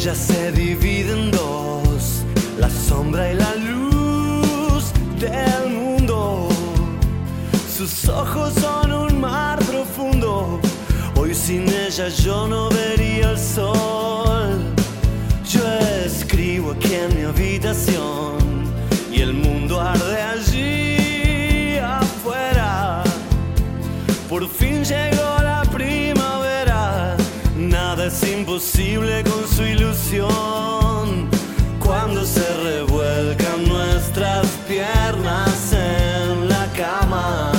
Ella se divide en dos, la sombra y la luz del mundo. Sus ojos son un mar profundo. Hoy sin ella yo no vería el sol. Yo escribo aquí en mi habitación y el mundo arde allí afuera. Por fin llegó la primavera. Nada es imposible con su ilusión. Cuando se revuelcan nuestras piernas en la cama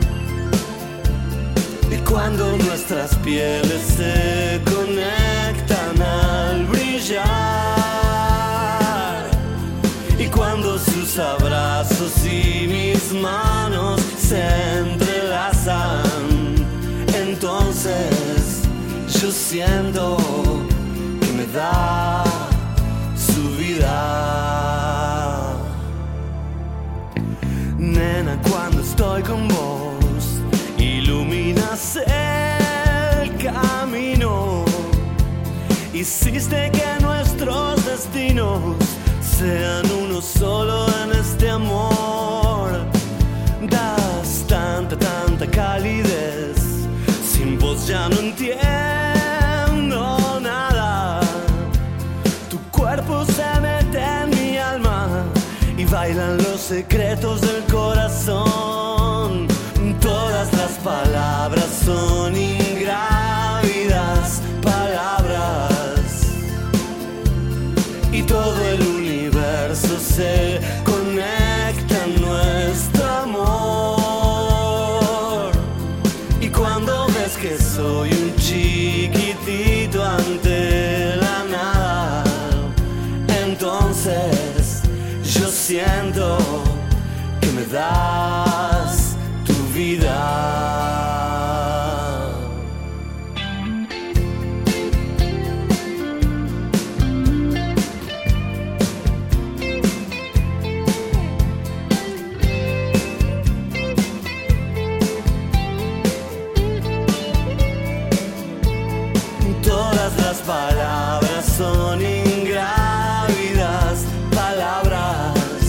y cuando nuestras pieles se conectan al brillar y cuando sus abrazos y mis manos se entrelazan, entonces yo siento que me da su vida. Nena, cuando estoy con vos, iluminas el camino. Hiciste que nuestros destinos sean uno solo en este amor. Das tanta, tanta calidez. Sin vos ya no entiendo nada. Tu cuerpo se mete en mi alma y bailan los secretos del corazón. Todas las palabras son ingrávidas palabras y todo el universo se conecta en nuestro amor. Y cuando ves que soy un chiquitito ante la nada, entonces yo siento que me das tu vida. Todas las palabras son ingrávidas palabras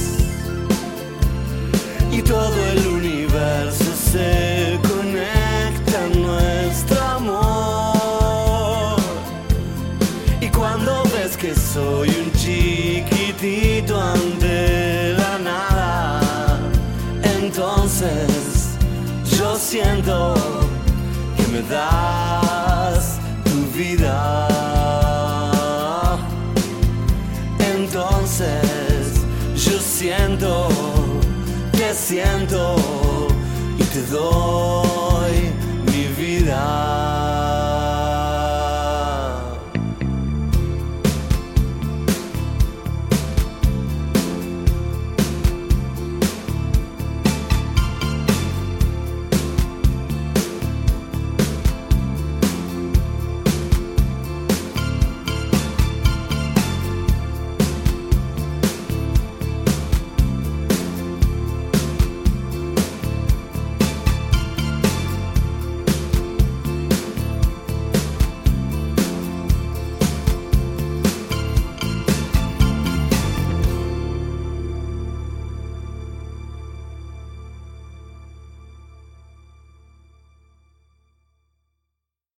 y todo el universo se conecta en nuestro amor. Y cuando ves que soy un chiquitito ante la nada, entonces yo siento que me das tu vida. Entonces yo siento, te siento y te doy mi vida.